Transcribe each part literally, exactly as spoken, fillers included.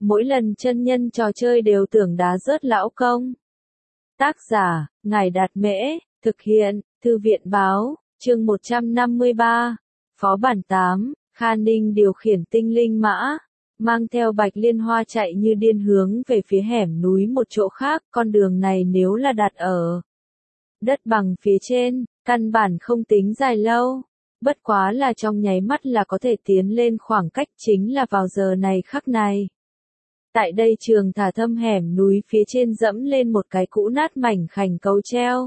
mỗi lần chân nhân trò chơi đều tưởng đá rớt lão công. Tác giả, Ngài Đạt Mễ, thực hiện, Thư viện Báo, chương một trăm năm mươi ba, Phó bản tám, Kha Ninh điều khiển tinh linh mã, mang theo Bạch Liên Hoa chạy như điên hướng về phía hẻm núi một chỗ khác, con đường này nếu là đặt ở đất bằng phía trên, căn bản không tính dài lâu, bất quá là trong nháy mắt là có thể tiến lên khoảng cách chính là vào giờ này khắc này. Tại đây trường thả thâm hẻm núi phía trên dẫm lên một cái cũ nát mảnh khảnh cầu treo.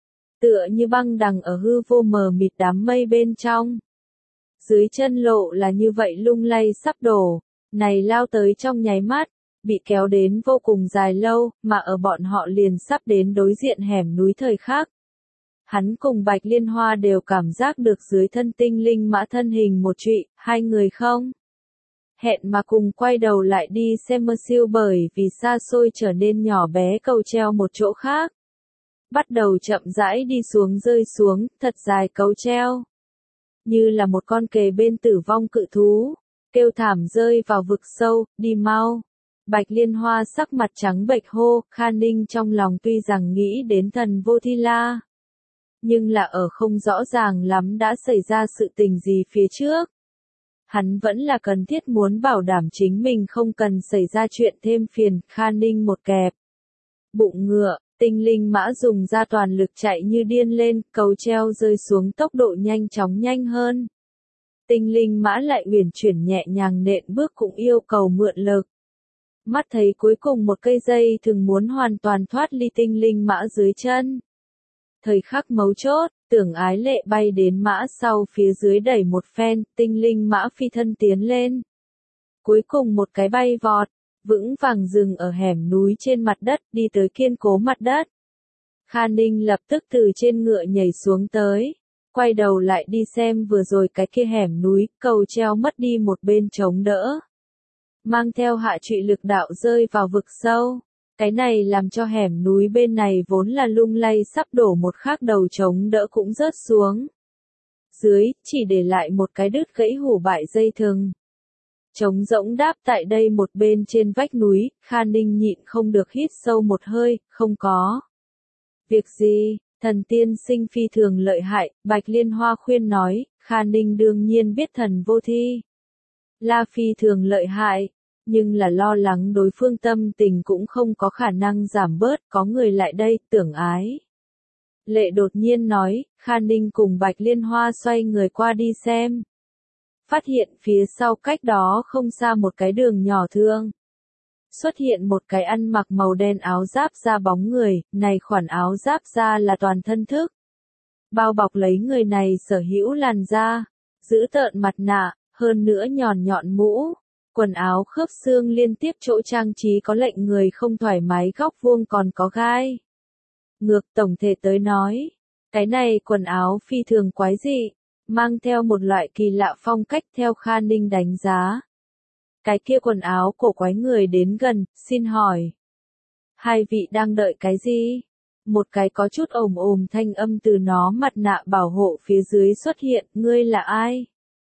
Tựa như băng đằng ở hư vô mờ mịt đám mây bên trong. Dưới chân lộ là như vậy lung lay sắp đổ, này lao tới trong nháy mắt, bị kéo đến vô cùng dài lâu, mà ở bọn họ liền sắp đến đối diện hẻm núi thời khắc. Hắn cùng Bạch Liên Hoa đều cảm giác được dưới thân tinh linh mã thân hình một trụy, hai người không hẹn mà cùng quay đầu lại đi xem mơ siêu bởi vì xa xôi trở nên nhỏ bé cầu treo một chỗ khác. Bắt đầu chậm rãi đi xuống rơi xuống, thật dài cầu treo. Như là một con kề bên tử vong cự thú, kêu thảm rơi vào vực sâu, đi mau. Bạch Liên Hoa sắc mặt trắng bệch hô, Kha Ninh trong lòng tuy rằng nghĩ đến thần vô thi la. Nhưng là ở không rõ ràng lắm đã xảy ra sự tình gì phía trước. Hắn vẫn là cần thiết muốn bảo đảm chính mình không cần xảy ra chuyện thêm phiền, Kha Ninh một kẹp. Bụng ngựa, tinh linh mã dùng ra toàn lực chạy như điên lên, cầu treo rơi xuống tốc độ nhanh chóng nhanh hơn. Tinh linh mã lại uyển chuyển nhẹ nhàng nện bước cũng yêu cầu mượn lực. Mắt thấy cuối cùng một cây dây thường muốn hoàn toàn thoát ly tinh linh mã dưới chân. Thời khắc mấu chốt, Tưởng Ái Lệ bay đến mã sau phía dưới đẩy một phen, tinh linh mã phi thân tiến lên. Cuối cùng một cái bay vọt, vững vàng dừng ở hẻm núi trên mặt đất, đi tới kiên cố mặt đất. Kha Ninh lập tức từ trên ngựa nhảy xuống tới, quay đầu lại đi xem vừa rồi cái kia hẻm núi, cầu treo mất đi một bên chống đỡ. Mang theo hạ trụy lực đạo rơi vào vực sâu. Cái này làm cho hẻm núi bên này vốn là lung lay sắp đổ một khắc đầu chống đỡ cũng rớt xuống. Dưới, chỉ để lại một cái đứt gãy hủ bại dây thừng. Trống rỗng đáp tại đây một bên trên vách núi, Kha Ninh nhịn không được hít sâu một hơi, không có. Việc gì, thần tiên sinh phi thường lợi hại, Bạch Liên Hoa khuyên nói, Kha Ninh đương nhiên biết thần vô thi. La phi thường lợi hại. Nhưng là lo lắng đối phương tâm tình cũng không có khả năng giảm bớt, có người lại đây, Tưởng Ái Lệ đột nhiên nói, Kha Ninh cùng Bạch Liên Hoa xoay người qua đi xem. Phát hiện phía sau cách đó không xa một cái đường nhỏ thương. Xuất hiện một cái ăn mặc màu đen áo giáp da bóng người, này khoản áo giáp da là toàn thân thức. Bao bọc lấy người này sở hữu làn da, giữ tợn mặt nạ, hơn nữa nhọn nhọn mũ. Quần áo khớp xương liên tiếp chỗ trang trí có lệnh người không thoải mái góc vuông còn có gai. Ngược tổng thể tới nói, cái này quần áo phi thường quái dị, mang theo một loại kỳ lạ phong cách theo Kha Ninh đánh giá. Cái kia quần áo cổ quái người đến gần, xin hỏi. Hai vị đang đợi cái gì? Một cái có chút ồm ồm thanh âm từ nó mặt nạ bảo hộ phía dưới xuất hiện, ngươi là ai?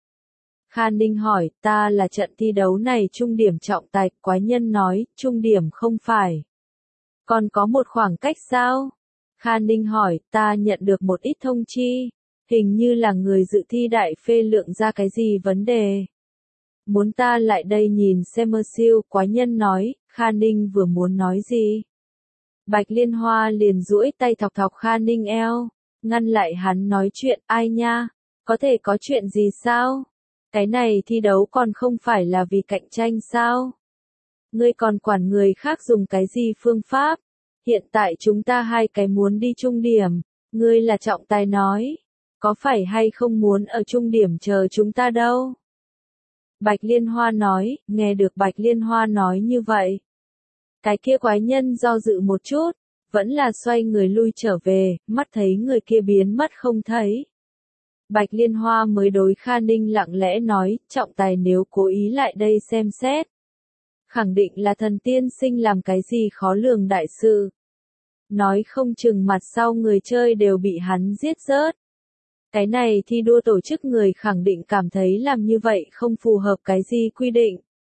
Kha Ninh hỏi, ta là trận thi đấu này trung điểm trọng tài, quái nhân nói, trung điểm không phải. Còn có một khoảng cách sao? Kha Ninh hỏi, ta nhận được một ít thông chi, hình như là người dự thi đại phê lượng ra cái gì vấn đề. Muốn ta lại đây nhìn xem mơ siêu, quái nhân nói, Kha Ninh vừa muốn nói gì. Bạch Liên Hoa liền duỗi tay thọc thọc Kha Ninh eo, ngăn lại hắn nói chuyện, ai nha, có thể có chuyện gì sao? Cái này thi đấu còn không phải là vì cạnh tranh sao? Ngươi còn quản người khác dùng cái gì phương pháp? Hiện tại chúng ta hai cái muốn đi trung điểm, ngươi là trọng tài nói. Có phải hay không muốn ở trung điểm chờ chúng ta đâu? Bạch Liên Hoa nói, nghe được Bạch Liên Hoa nói như vậy. Cái kia quái nhân do dự một chút, vẫn là xoay người lui trở về, mắt thấy người kia biến mất không thấy. Bạch Liên Hoa mới đối Kha Ninh lặng lẽ nói, trọng tài nếu cố ý lại đây xem xét. Khẳng định là thần tiên sinh làm cái gì khó lường đại sự. Nói không chừng mặt sau người chơi đều bị hắn giết rớt. Cái này thi đua tổ chức người khẳng định cảm thấy làm như vậy không phù hợp cái gì quy định.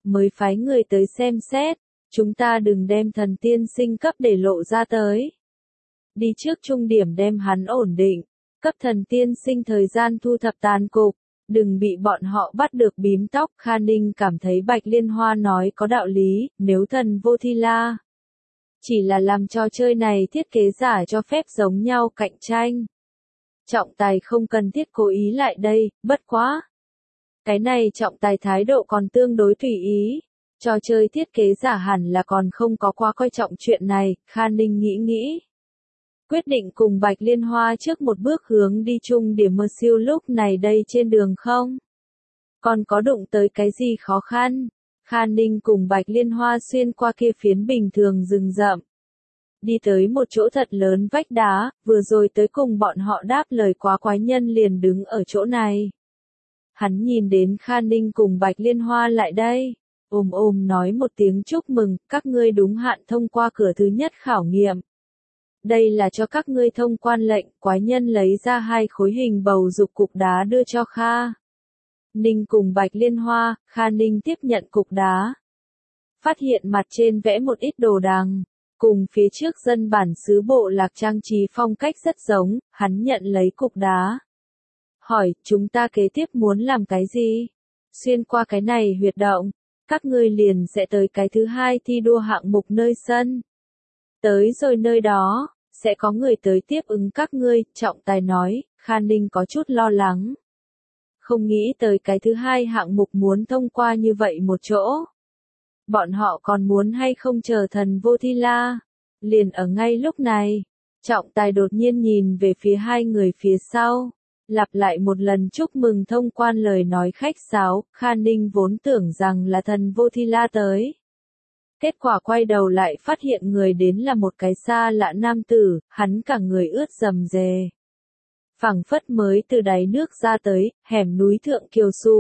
mới phái người tới xem xét, chúng ta đừng đem thần tiên sinh cấp để lộ ra tới. Đi trước trung điểm đem hắn ổn định, cấp thần tiên sinh thời gian thu thập tàn cục, đừng bị bọn họ bắt được bím tóc. Kha Ninh cảm thấy Bạch Liên Hoa nói có đạo lý, nếu thần vô thi la chỉ là làm trò chơi này thiết kế giả cho phép giống nhau cạnh tranh. Trọng tài không cần thiết cố ý lại đây, bất quá. Cái này trọng tài thái độ còn tương đối tùy ý. Trò chơi thiết kế giả hẳn là còn không có quá coi trọng chuyện này, Kha Ninh nghĩ nghĩ. Quyết định cùng Bạch Liên Hoa trước một bước hướng đi chung điểm mơ siêu lúc này đây trên đường không. Còn có đụng tới cái gì khó khăn? Kha Ninh cùng Bạch Liên Hoa xuyên qua kia phiến bình thường rừng rậm. Đi tới một chỗ thật lớn vách đá, vừa rồi tới cùng bọn họ đáp lời quá quái nhân liền đứng ở chỗ này. Hắn nhìn đến Kha Ninh cùng Bạch Liên Hoa lại đây, ồm ồm nói một tiếng chúc mừng, các ngươi đúng hạn thông qua cửa thứ nhất khảo nghiệm. Đây là cho các ngươi thông quan lệnh. Quái nhân lấy ra hai khối hình bầu dục cục đá đưa cho Kha Ninh cùng Bạch Liên Hoa. Kha Ninh tiếp nhận cục đá, phát hiện mặt trên vẽ một ít đồ đằng, cùng phía trước dân bản xứ bộ lạc trang trí phong cách rất giống. Hắn nhận lấy cục đá, hỏi, chúng ta kế tiếp muốn làm cái gì? Xuyên qua cái này huyệt động, các ngươi liền sẽ tới cái thứ hai thi đua hạng mục nơi sân. Tới rồi nơi đó, sẽ có người tới tiếp ứng các ngươi. Trọng tài nói. Kha Ninh có chút lo lắng. Không nghĩ tới cái thứ hai hạng mục muốn thông qua như vậy một chỗ. Bọn họ còn muốn hay không chờ thần vô thi la? Liền ở ngay lúc này, trọng tài đột nhiên nhìn về phía hai người phía sau, lặp lại một lần chúc mừng thông quan lời nói khách sáo. Kha Ninh vốn tưởng rằng là thần vô thi la tới. Kết quả quay đầu lại phát hiện người đến là một cái xa lạ nam tử, hắn cả người ướt rầm rề. Phẳng phất mới từ đáy nước ra tới, hẻm núi thượng kiều sụp.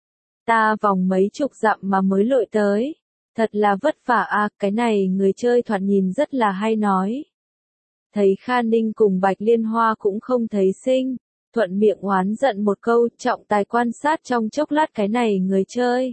Ta vòng mấy chục dặm mà mới lội tới. Thật là vất vả à, cái này người chơi thoạt nhìn rất là hay nói. Thấy Kha Ninh cùng Bạch Liên Hoa cũng không thấy sinh, thuận miệng oán giận một câu. Trọng tài quan sát trong chốc lát cái này người chơi,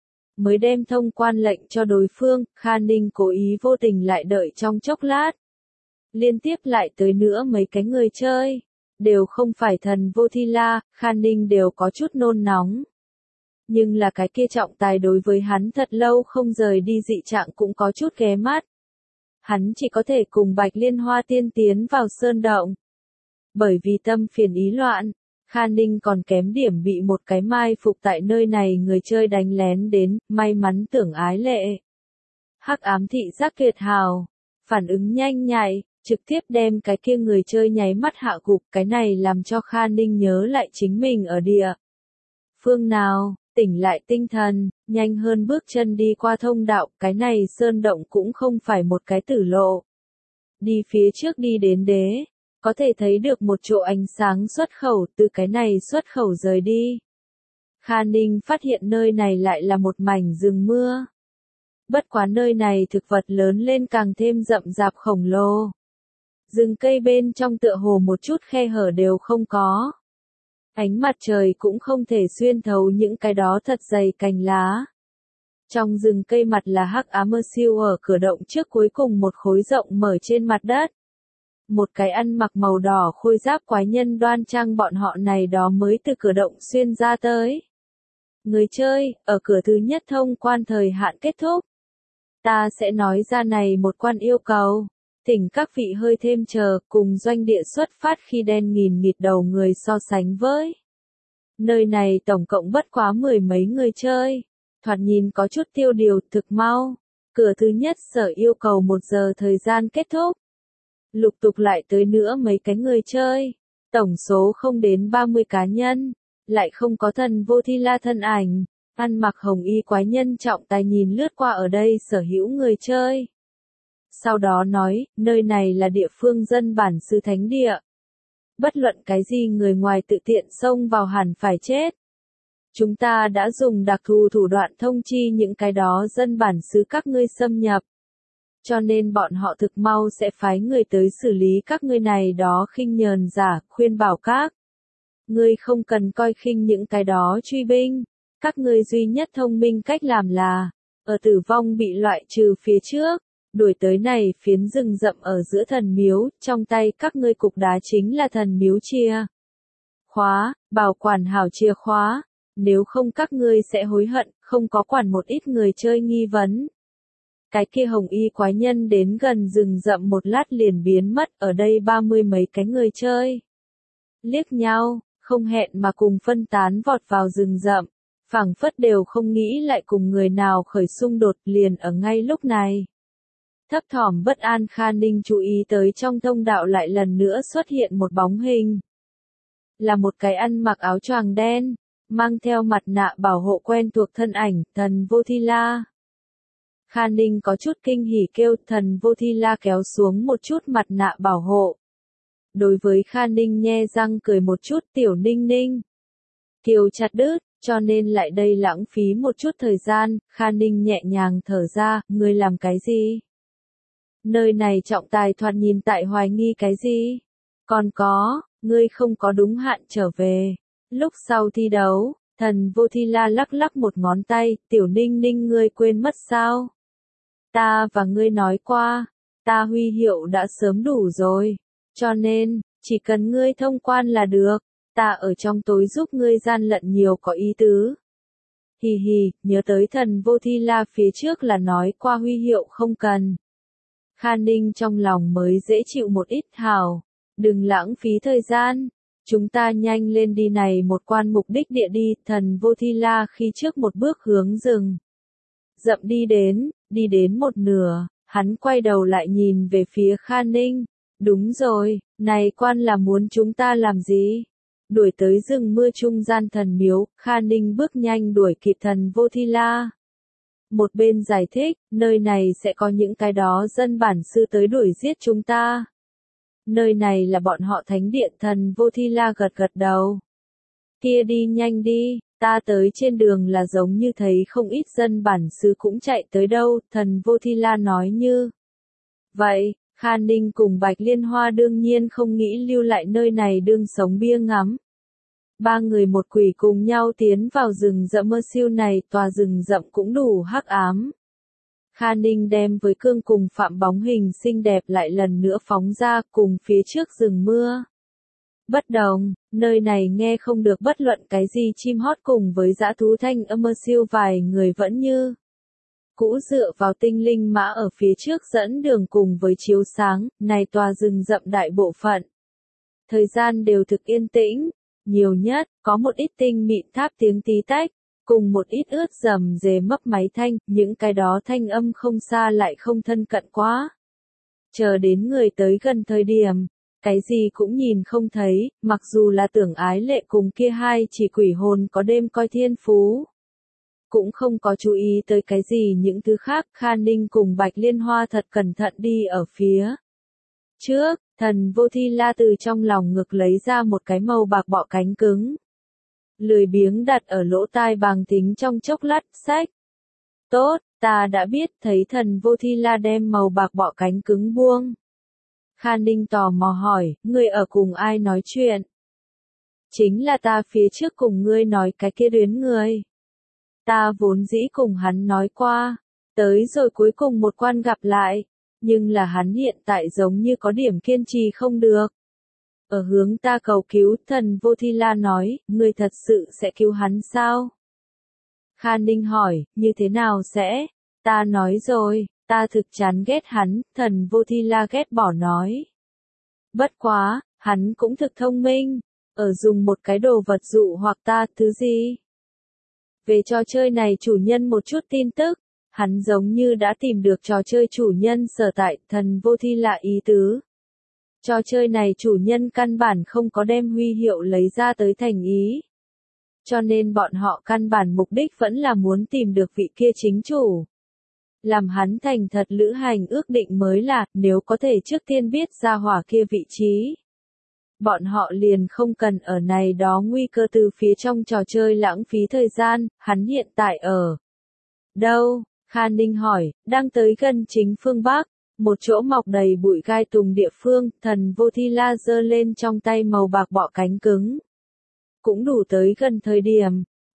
mới đem thông quan lệnh cho đối phương. Kha Ninh cố ý vô tình lại đợi trong chốc lát. Liên tiếp lại tới nữa mấy cái người chơi, đều không phải thần vô thi la. Kha Ninh đều có chút nôn nóng. Nhưng là cái kia trọng tài đối với hắn thật lâu không rời đi dị trạng cũng có chút ghé mắt. Hắn chỉ có thể cùng Bạch Liên Hoa tiên tiến vào sơn động. Bởi vì tâm phiền ý loạn, Kha Ninh còn kém điểm bị một cái mai phục tại nơi này người chơi đánh lén đến. May mắn Tưởng Ái Lệ, hắc ám thị giác tuyệt hào, phản ứng nhanh nhạy, trực tiếp đem cái kia người chơi nháy mắt hạ gục. Cái này làm cho Kha Ninh nhớ lại chính mình ở địa phương nào, tỉnh lại tinh thần, nhanh hơn bước chân đi qua thông đạo. Cái này sơn động cũng không phải một cái tử lộ. Đi phía trước đi đến đế, có thể thấy được một chỗ ánh sáng xuất khẩu. Từ cái này xuất khẩu rời đi, Kha Ninh phát hiện nơi này lại là một mảnh rừng mưa. Bất quá nơi này thực vật lớn lên càng thêm rậm rạp khổng lồ. Rừng cây bên trong tựa hồ một chút khe hở đều không có. Ánh mặt trời cũng không thể xuyên thấu những cái đó thật dày cành lá. Trong rừng cây mặt là hắc ám mơ siêu ở cửa động trước, cuối cùng một khối rộng mở trên mặt đất. Một cái ăn mặc màu đỏ khôi giáp quái nhân đoan trang bọn họ này đó mới từ cửa động xuyên ra tới. Người chơi, ở cửa thứ nhất thông quan thời hạn kết thúc. Ta sẽ nói ra này một quan yêu cầu. Thỉnh các vị hơi thêm chờ, cùng doanh địa xuất phát khi đen nghìn nghịt đầu người so sánh với. Nơi này tổng cộng bất quá mười mấy người chơi. Thoạt nhìn có chút tiêu điều. Thực mau. Cửa thứ nhất sở yêu cầu một giờ thời gian kết thúc. Lục tục lại tới nữa mấy cái người chơi. Tổng số không đến ba mươi cá nhân. Lại không có thần vô thi la thân ảnh. Ăn mặc hồng y quái nhân trọng tài nhìn lướt qua ở đây sở hữu người chơi. Sau đó nói, nơi này là địa phương dân bản xứ thánh địa. Bất luận cái gì người ngoài tự tiện xông vào hẳn phải chết. Chúng ta đã dùng đặc thù thủ đoạn thông chi những cái đó dân bản xứ các ngươi xâm nhập. Cho nên bọn họ thực mau sẽ phái người tới xử lý các ngươi này đó khinh nhờn giả. Khuyên bảo các ngươi không cần coi khinh những cái đó truy binh. Các ngươi duy nhất thông minh cách làm là ở tử vong bị loại trừ phía trước, đuổi tới này phiến rừng rậm ở giữa thần miếu, trong tay các ngươi cục đá chính là thần miếu chìa khóa, bảo quản hảo chìa khóa, nếu không các ngươi sẽ hối hận, không có quản một ít người chơi nghi vấn. Cái kia hồng y quái nhân đến gần rừng rậm một lát liền biến mất, ở đây ba mươi mấy cái người chơi liếc nhau, không hẹn mà cùng phân tán vọt vào rừng rậm, phảng phất đều không nghĩ lại cùng người nào khởi xung đột. Liền ở ngay lúc này, thấp thỏm bất an Kha Ninh chú ý tới trong thông đạo lại lần nữa xuất hiện một bóng hình. Là một cái ăn mặc áo choàng đen, mang theo mặt nạ bảo hộ quen thuộc thân ảnh, thần Vô Thi La. Kha Ninh có chút kinh hỉ kêu, thần Vô Thi La kéo xuống một chút mặt nạ bảo hộ. Đối với Kha Ninh nhe răng cười một chút, tiểu Ninh Ninh. Kiều chặt đứt, cho nên lại đây lãng phí một chút thời gian. Kha Ninh nhẹ nhàng thở ra, ngươi làm cái gì? Nơi này trọng tài thoạt nhìn tại hoài nghi cái gì? Còn có, ngươi không có đúng hạn trở về. Lúc sau thi đấu, thần Vô Thi La lắc lắc một ngón tay, tiểu Ninh Ninh ngươi quên mất sao? Ta và ngươi nói qua, ta huy hiệu đã sớm đủ rồi, cho nên, chỉ cần ngươi thông quan là được, ta ở trong tối giúp ngươi gian lận nhiều có ý tứ. Hì hì, nhớ tới thần Vô Thi La phía trước là nói qua huy hiệu không cần. Kha Ninh trong lòng mới dễ chịu một ít, hảo, đừng lãng phí thời gian, chúng ta nhanh lên đi này một quan mục đích địa đi. Thần Vô Thi La khi trước một bước hướng rừng rậm đi đến, đi đến một nửa, hắn quay đầu lại nhìn về phía Kha Ninh, đúng rồi, này quan là muốn chúng ta làm gì? Đuổi tới rừng mưa trung gian thần miếu, Kha Ninh bước nhanh đuổi kịp thần Vô Thi La. Một bên giải thích, nơi này sẽ có những cái đó dân bản xứ tới đuổi giết chúng ta. Nơi này là bọn họ thánh điện. Thần Vô Thi La gật gật đầu. Kia đi nhanh đi, ta tới trên đường là giống như thấy không ít dân bản xứ cũng chạy tới đâu. Thần Vô Thi La nói như vậy. Kha Ninh cùng Bạch Liên Hoa đương nhiên không nghĩ lưu lại nơi này đương sống bia ngắm. Ba người một quỷ cùng nhau tiến vào rừng rậm mơ siêu này, tòa rừng rậm cũng đủ hắc ám. Kha Ninh đem với cương cùng phạm bóng hình xinh đẹp lại lần nữa phóng ra cùng phía trước rừng mưa. Bất đồng, nơi này nghe không được bất luận cái gì chim hót cùng với dã thú thanh âm mơ siêu, vài người vẫn như cũ dựa vào tinh linh mã ở phía trước dẫn đường cùng với chiếu sáng. Này tòa rừng rậm đại bộ phận thời gian đều thực yên tĩnh, nhiều nhất có một ít tinh mịn tháp tiếng tí tách, cùng một ít ướt rầm rề mấp máy thanh, những cái đó thanh âm không xa lại không thân cận quá. Chờ đến người tới gần thời điểm, cái gì cũng nhìn không thấy, mặc dù là Tưởng Ái Lệ cùng kia hai chỉ quỷ hồn có đêm coi thiên phú, cũng không có chú ý tới cái gì những thứ khác. Kha Ninh cùng Bạch Liên Hoa thật cẩn thận đi ở phía trước. Thần Vô Thi La từ trong lòng ngực lấy ra một cái màu bạc bọ cánh cứng, lười biếng đặt ở lỗ tai bàng tính trong chốc lát, sách. Tốt, ta đã biết. Thấy thần Vô Thi La đem màu bạc bọ cánh cứng buông, Kha Ninh tò mò hỏi, ngươi ở cùng ai nói chuyện? Chính là ta phía trước cùng ngươi nói cái kia Luyến người. Ta vốn dĩ cùng hắn nói qua, tới rồi cuối cùng một quan gặp lại, nhưng là hắn hiện tại giống như có điểm kiên trì không được. Ở hướng ta cầu cứu. Thần Vô Thi La nói, ngươi thật sự sẽ cứu hắn sao? Kha Ninh hỏi, như thế nào sẽ? Ta nói rồi, ta thực chán ghét hắn. Thần Vô Thi La ghét bỏ nói. Bất quá, hắn cũng thực thông minh, ở dùng một cái đồ vật dụ hoặc ta. Thứ gì? Về trò chơi này chủ nhân một chút tin tức, hắn giống như đã tìm được trò chơi chủ nhân sở tại. Thần Vô Thi La ý tứ, trò chơi này chủ nhân căn bản không có đem huy hiệu lấy ra tới thành ý. Cho nên bọn họ căn bản mục đích vẫn là muốn tìm được vị kia chính chủ. Làm hắn thành thật lữ hành ước định mới là, nếu có thể trước tiên biết ra hỏa kia vị trí, bọn họ liền không cần ở này đó nguy cơ từ phía trong trò chơi lãng phí thời gian. Hắn hiện tại ở đâu? Kha Ninh hỏi. Đang tới gần chính phương Bắc, một chỗ mọc đầy bụi gai tùng địa phương. Thần Vô Thi La giơ lên trong tay màu bạc bọ cánh cứng, cũng đủ tới gần thời điểm,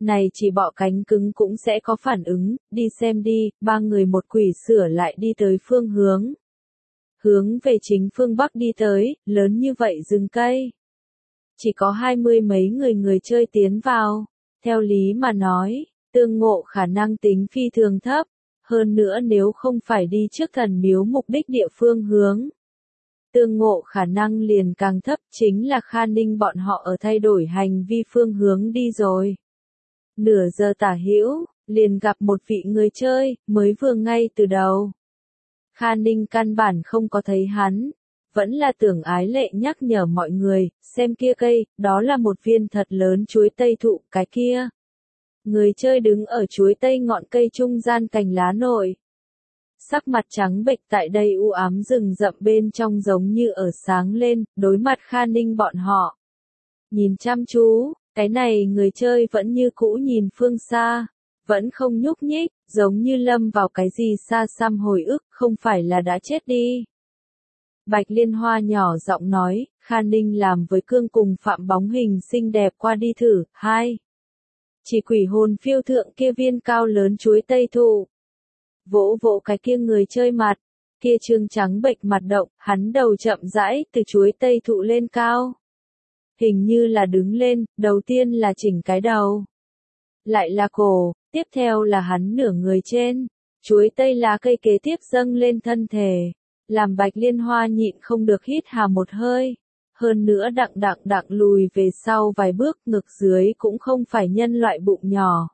Này chỉ bọ cánh cứng cũng sẽ có phản ứng, đi xem đi, ba người một quỷ sửa lại đi tới phương hướng. Hướng về chính phương Bắc đi tới, lớn như vậy rừng cây. Chỉ có hai mươi mấy người người chơi tiến vào. Theo lý mà nói, tương ngộ khả năng tính phi thường thấp. Hơn nữa nếu không phải đi trước thần miếu mục đích địa phương hướng. Tương ngộ khả năng liền càng thấp, chính là Kha Ninh bọn họ ở thay đổi hành vi phương hướng đi rồi. Nửa giờ tả hữu, liền gặp một vị người chơi, mới vừa ngay từ đầu. Kha Ninh căn bản không có thấy hắn, vẫn là Tưởng Ái Lệ nhắc nhở mọi người, xem kia cây, đó là một viên thật lớn chuối tây thụ, cái kia. Người chơi đứng ở chuối tây ngọn cây trung gian cành lá nội. Sắc mặt trắng bệch tại đây u ám rừng rậm bên trong giống như ở sáng lên, đối mặt Kha Ninh bọn họ. Nhìn chăm chú, cái này người chơi vẫn như cũ nhìn phương xa, vẫn không nhúc nhích, giống như lâm vào cái gì xa xăm hồi ức, không phải là đã chết đi. Bạch Liên Hoa nhỏ giọng nói, Kha Ninh làm với cương cùng Phạm Bóng Hình xinh đẹp qua đi thử, hai. Chỉ quỷ hồn phiêu thượng kia viên cao lớn chuối tây thụ. Vỗ vỗ cái kia người chơi mặt, kia trương trắng bệch mặt động, hắn đầu chậm rãi từ chuối tây thụ lên cao. Hình như là đứng lên, đầu tiên là chỉnh cái đầu. Lại là cổ, tiếp theo là hắn nửa người trên. Chuối tây lá cây kế tiếp dâng lên thân thể. Làm Bạch Liên Hoa nhịn không được hít hà một hơi. Hơn nữa đặng đặng đặng lùi về sau vài bước, ngực dưới cũng không phải nhân loại bụng nhỏ.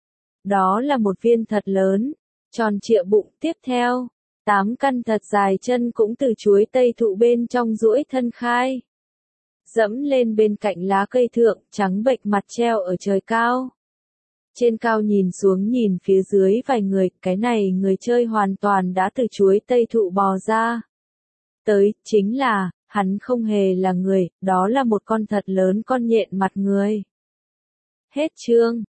Đó là một viên thật lớn, tròn trịa bụng. Tiếp theo, tám căn thật dài chân cũng từ chuối tây thụ bên trong duỗi thân khai. Dẫm lên bên cạnh lá cây thượng, trắng bệch mặt treo ở trời cao. Trên cao nhìn xuống nhìn phía dưới vài người, cái này người chơi hoàn toàn đã từ chuối tây thụ bò ra. Tới, chính là, hắn không hề là người, đó là một con thật lớn con nhện mặt người. Hết chương.